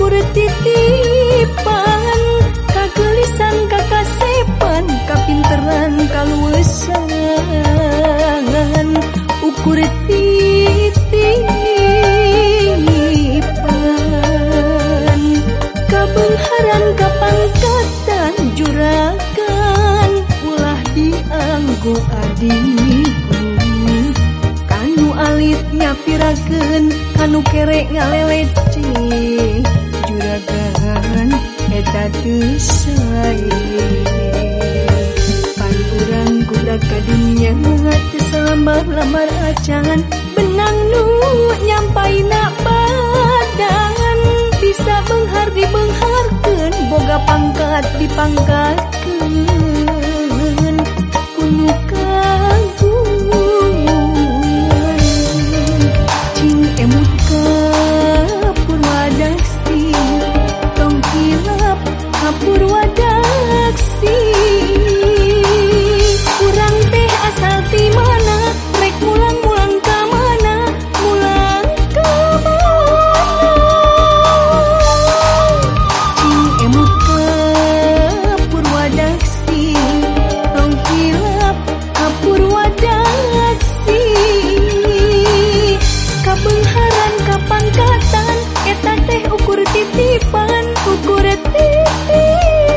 ukur titipan, kagelisan kakasepan, kapinteran kaluwesan, ukur titipan, kabengharan kapangkatan juragan, ulah dianggo adikku, kanu alit nyapirakeun, kanu kerek ngalelece, juragan eta teu sae. Pan urang budak ka dunya teu salamar-lamar acan, benang nu nyampaina badan, bisa beunghar dibeungharkeun, boga pangkat dipangkatkeun, kudu kagungan. Cing emut ka Purwadaksi, tong hilap ka Purwadaksi, urang teh asal ti mana, rek mulang-mulang ka mana, mulang ka mana. Cing emut ka Purwadaksi, tong hilap ka Purwadaksi, kabeungharan kapangkatan eta teh ukur titipan, ukur titipan.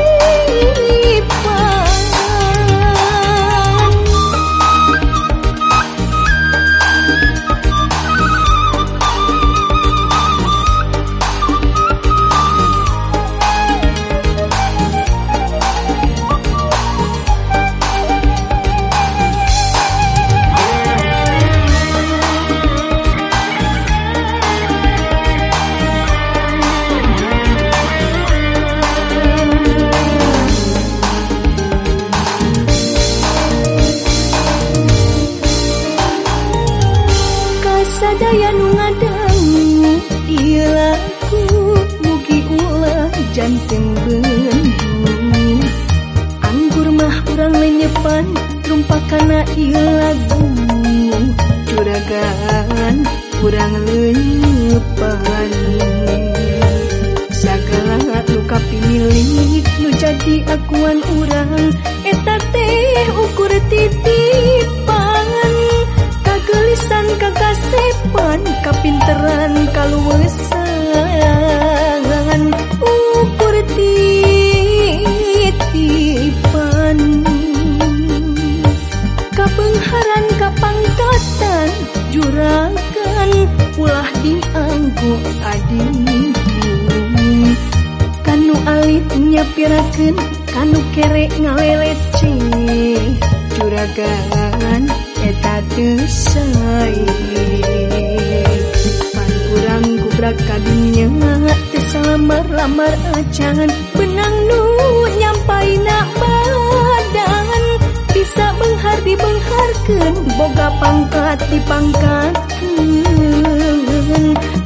Sadaya nu ngadangu ieu lagu, mugi ulah janten bendu, anggur mah urang lenyepan rumpakana ieu lagu, juragan urang lenyepan, sagala nu kapilih nu jadi akuan urang, eta teh ukur titipan, kagelisan kakasepan, kapinteran kaluwesan, ukur titipan, kabeungharan kapangkatan juragan, ulah dianggo adikku, kanu alit nyapirakeun, kanu kerek ngalelece, juragan eta teu sae. Pan urang gubrak ka dunya teu salamar-lamar acan, benang nu nyampaina badan, bisa beunghar dibeungharkeun, boga pangkat dipangkatkeun,